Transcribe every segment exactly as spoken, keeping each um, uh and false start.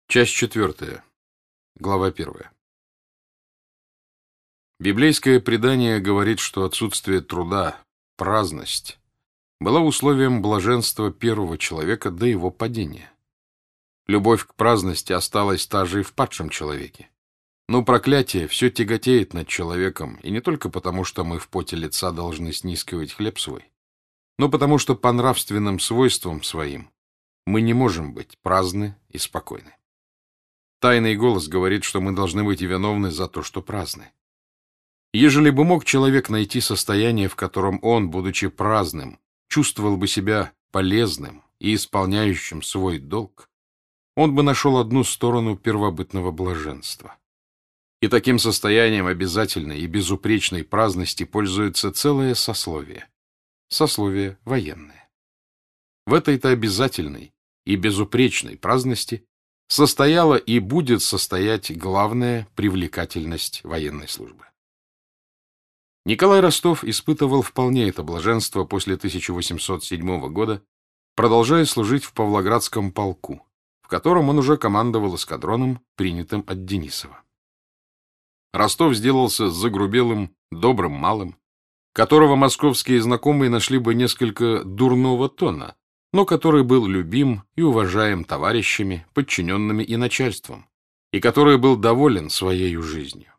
Часть четвертая. Глава первая. Библейское предание говорит, что отсутствие труда, праздность, была условием блаженства первого человека до его падения. Любовь к праздности осталась та же и в падшем человеке. Но проклятие все тяготеет над человеком, и не только потому, что мы в поте лица должны снискивать хлеб свой, но потому что по нравственным свойствам своим мы не можем быть праздны и спокойны. Тайный голос говорит, что мы должны быть виновны за то, что праздны. Ежели бы мог человек найти состояние, в котором он, будучи праздным, чувствовал бы себя полезным и исполняющим свой долг, он бы нашел одну сторону первобытного блаженства. И таким состоянием обязательной и безупречной праздности пользуется целое сословие. Сословие военное. В этой-то обязательной и безупречной праздности состояла и будет состоять главная привлекательность военной службы. Николай Ростов испытывал вполне это блаженство после тысяча восемьсот седьмого года, продолжая служить в Павлоградском полку, в котором он уже командовал эскадроном, принятым от Денисова. Ростов сделался загрубелым, добрым малым, которого московские знакомые нашли бы несколько дурного тона, но который был любим и уважаем товарищами, подчиненными и начальством, и который был доволен своей жизнью.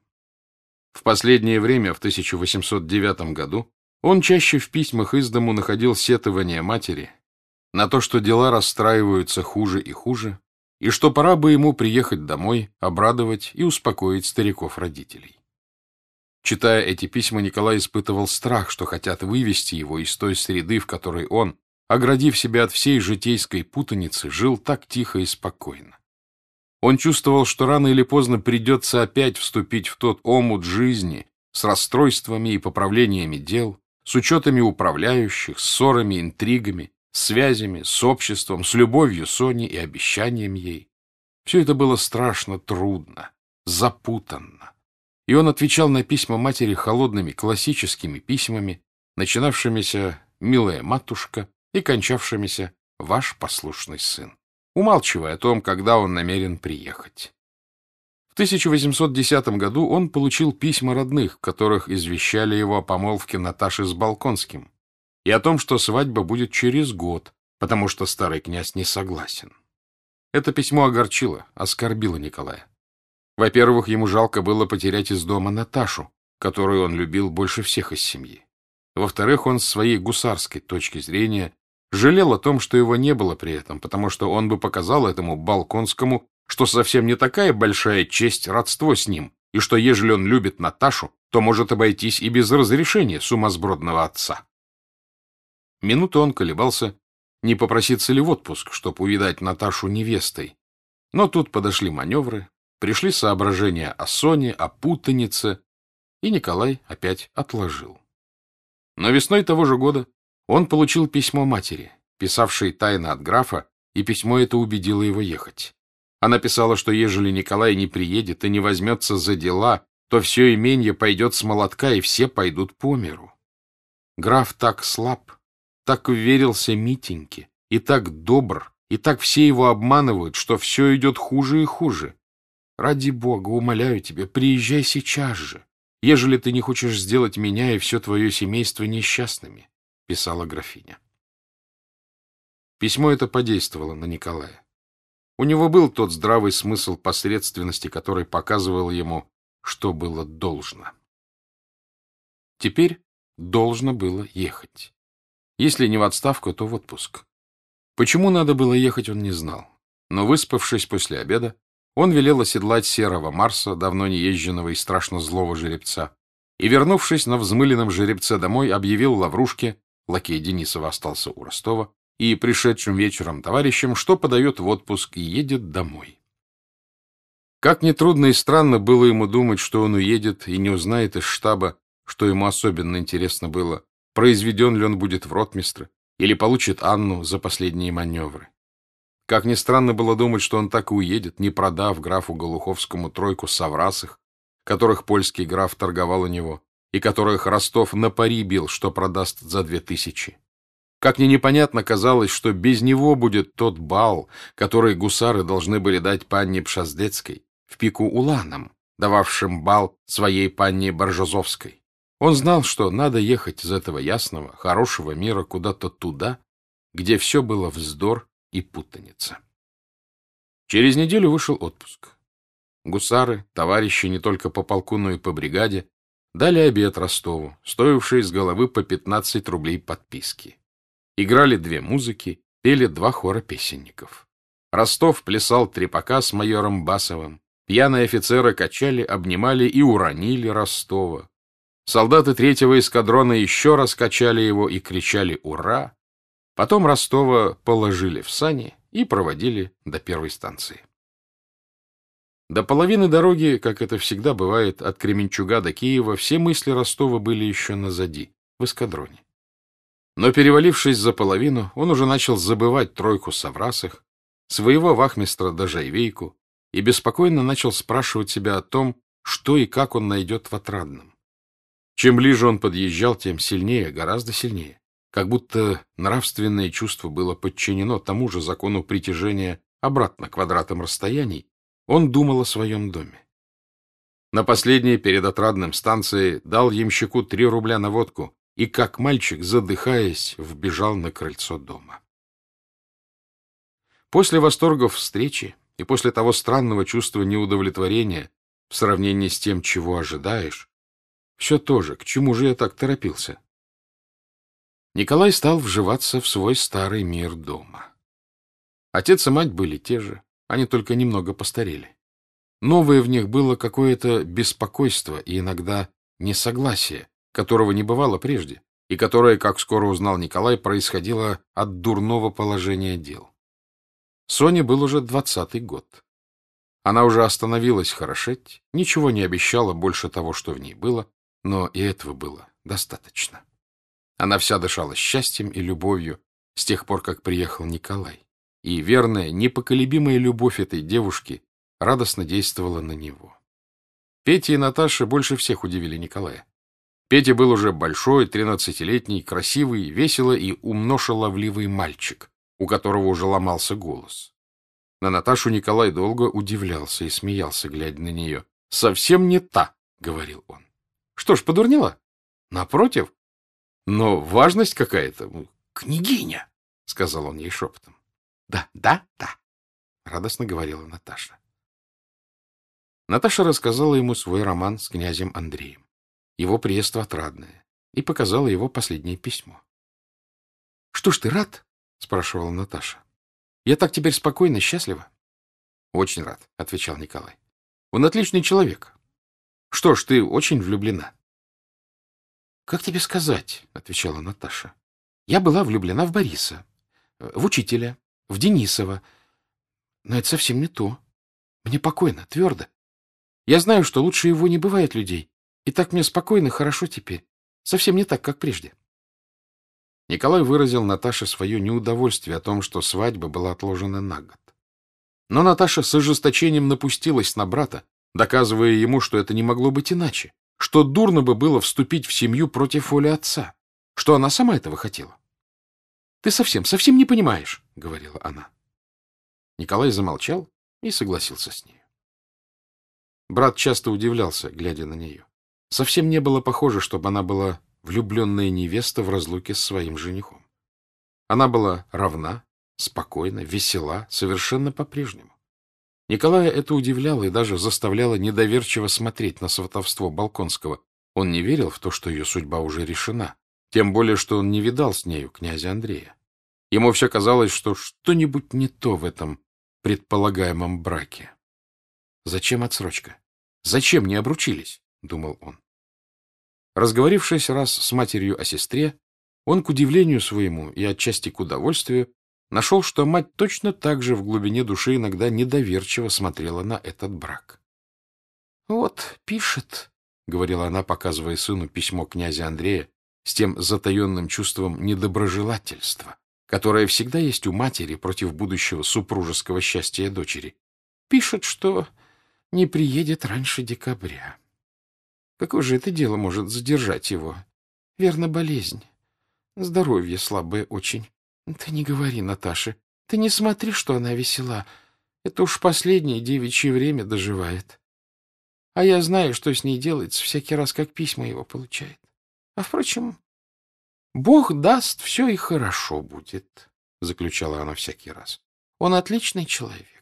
В последнее время, в тысяча восемьсот девятом году, он чаще в письмах из дому находил сетование матери на то, что дела расстраиваются хуже и хуже, и что пора бы ему приехать домой, обрадовать и успокоить стариков-родителей. Читая эти письма, Николай испытывал страх, что хотят вывести его из той среды, в которой он, оградив себя от всей житейской путаницы, жил так тихо и спокойно. Он чувствовал, что рано или поздно придется опять вступить в тот омут жизни с расстройствами и поправлениями дел, с учетами управляющих, ссорами, интригами, связями, с обществом, с любовью Сони и обещанием ей. Все это было страшно трудно, запутанно. И он отвечал на письма матери холодными классическими письмами, начинавшимися «Милая матушка» и кончавшимися «Ваш послушный сын», умалчивая о том, когда он намерен приехать. В тысяча восемьсот десятом году он получил письма родных, в которых извещали его о помолвке Наташи с Балконским и о том, что свадьба будет через год, потому что старый князь не согласен. Это письмо огорчило, оскорбило Николая. Во-первых, ему жалко было потерять из дома Наташу, которую он любил больше всех из семьи. Во-вторых, он с своей гусарской точки зрения жалел о том, что его не было при этом, потому что он бы показал этому Балконскому, что совсем не такая большая честь родство с ним, и что, ежели он любит Наташу, то может обойтись и без разрешения сумасбродного отца. Минуту он колебался, не попроситься ли в отпуск, чтобы увидать Наташу невестой. Но тут подошли маневры, пришли соображения о Соне, о путанице, и Николай опять отложил. Но весной того же года он получил письмо матери, писавшей тайно от графа, и письмо это убедило его ехать. Она писала, что ежели Николай не приедет и не возьмется за дела, то все именье пойдет с молотка, и все пойдут по миру. Граф так слаб, так вверился Митеньке, и так добр, и так все его обманывают, что все идет хуже и хуже. Ради бога, умоляю тебя, приезжай сейчас же, ежели ты не хочешь сделать меня и все твое семейство несчастными, — писала графиня. Письмо это подействовало на Николая. У него был тот здравый смысл посредственности, который показывал ему, что было должно. Теперь должно было ехать. Если не в отставку, то в отпуск. Почему надо было ехать, он не знал. Но, выспавшись после обеда, он велел оседлать серого Марса, давно не езженного и страшно злого жеребца, и, вернувшись на взмыленном жеребце домой, объявил Лаврушке, лакей Денисова остался у Ростова, и пришедшим вечером товарищам, что подает в отпуск и едет домой. Как ни трудно и странно было ему думать, что он уедет и не узнает из штаба, что ему особенно интересно было, произведен ли он будет в ротмистры или получит Анну за последние маневры. Как ни странно было думать, что он так и уедет, не продав графу Голуховскому тройку саврасых, которых польский граф торговал у него, и которых Ростов на пари бил, что продаст за две тысячи. Как ни непонятно казалось, что без него будет тот бал, который гусары должны были дать панне Пшаздецкой в пику уланам, дававшим бал своей панне Боржозовской. Он знал, что надо ехать из этого ясного, хорошего мира куда-то туда, где все было вздор и путаница. Через неделю вышел отпуск. Гусары, товарищи не только по полку, но и по бригаде, дали обед Ростову, стоивший с головы по пятнадцать рублей подписки. Играли две музыки, пели два хора песенников. Ростов плясал трепака с майором Басовым. Пьяные офицеры качали, обнимали и уронили Ростова. Солдаты третьего эскадрона еще раз качали его и кричали «Ура!». Потом Ростова положили в сани и проводили до первой станции. До половины дороги, как это всегда бывает, от Кременчуга до Киева, все мысли Ростова были еще назади, в эскадроне. Но, перевалившись за половину, он уже начал забывать тройку Саврасых, своего вахмистра Дожайвейку, и беспокойно начал спрашивать себя о том, что и как он найдет в Отрадном. Чем ближе он подъезжал, тем сильнее, гораздо сильнее, как будто нравственное чувство было подчинено тому же закону притяжения обратно квадратам расстояний, он думал о своем доме. На последней перед Отрадным станции дал ямщику три рубля на водку и, как мальчик, задыхаясь, вбежал на крыльцо дома. После восторгов встречи и после того странного чувства неудовлетворения в сравнении с тем, чего ожидаешь, все то же, к чему же я так торопился, Николай стал вживаться в свой старый мир дома. Отец и мать были те же, они только немного постарели. Новое в них было какое-то беспокойство и иногда несогласие, которого не бывало прежде, и которое, как скоро узнал Николай, происходило от дурного положения дел. Соне был уже двадцатый год. Она уже остановилась хорошеть, ничего не обещала больше того, что в ней было, но и этого было достаточно. Она вся дышала счастьем и любовью с тех пор, как приехал Николай, и верная, непоколебимая любовь этой девушки радостно действовала на него. Петя и Наташа больше всех удивили Николая. Петя был уже большой, тринадцатилетний, красивый, весело и умно шаловливый мальчик, у которого уже ломался голос. На Наташу Николай долго удивлялся и смеялся, глядя на нее. — Совсем не та, — говорил он. — Что ж, подурнела? — Напротив. Но важность какая-то. — Княгиня, — сказал он ей шепотом. — Да, да, да, — радостно говорила Наташа. Наташа рассказала ему свой роман с князем Андреем, его приезд в Отрадное, и показала его последнее письмо. — Что ж ты рад? — спрашивала Наташа. — Я так теперь спокойна, счастлива. — Очень рад, — отвечал Николай. — Он отличный человек. Что ж, ты очень влюблена. — Как тебе сказать, — отвечала Наташа. — Я была влюблена в Бориса, в учителя, в Денисова. Но это совсем не то. Мне покойно, твердо. Я знаю, что лучше его не бывает людей. И так мне спокойно, хорошо теперь. Совсем не так, как прежде. Николай выразил Наташе свое неудовольствие о том, что свадьба была отложена на год. Но Наташа с ожесточением напустилась на брата, доказывая ему, что это не могло быть иначе, что дурно бы было вступить в семью против воли отца, что она сама этого хотела. — Ты совсем, совсем не понимаешь, — говорила она. Николай замолчал и согласился с ней. Брат часто удивлялся, глядя на нее. Совсем не было похоже, чтобы она была влюбленная невеста в разлуке с своим женихом. Она была равна, спокойна, весела, совершенно по-прежнему. Николая это удивляло и даже заставляло недоверчиво смотреть на сватовство Болконского. Он не верил в то, что ее судьба уже решена, тем более, что он не видал с нею князя Андрея. Ему все казалось, что что-нибудь не то в этом предполагаемом браке. Зачем отсрочка? Зачем не обручились? — думал он. Разговорившись раз с матерью о сестре, он, к удивлению своему и отчасти к удовольствию, нашел, что мать точно так же в глубине души иногда недоверчиво смотрела на этот брак. — Вот, пишет, — говорила она, показывая сыну письмо князя Андрея с тем затаенным чувством недоброжелательства, которое всегда есть у матери против будущего супружеского счастья дочери. Пишет, что не приедет раньше декабря. Какое же это дело может задержать его? Верно, болезнь. Здоровье слабое очень. Ты не говори, Наташе. Ты не смотри, что она весела. Это уж последнее девичье время доживает. А я знаю, что с ней делается всякий раз, как письма его получает. А, впрочем, Бог даст, все и хорошо будет, — заключала она всякий раз. Он отличный человек.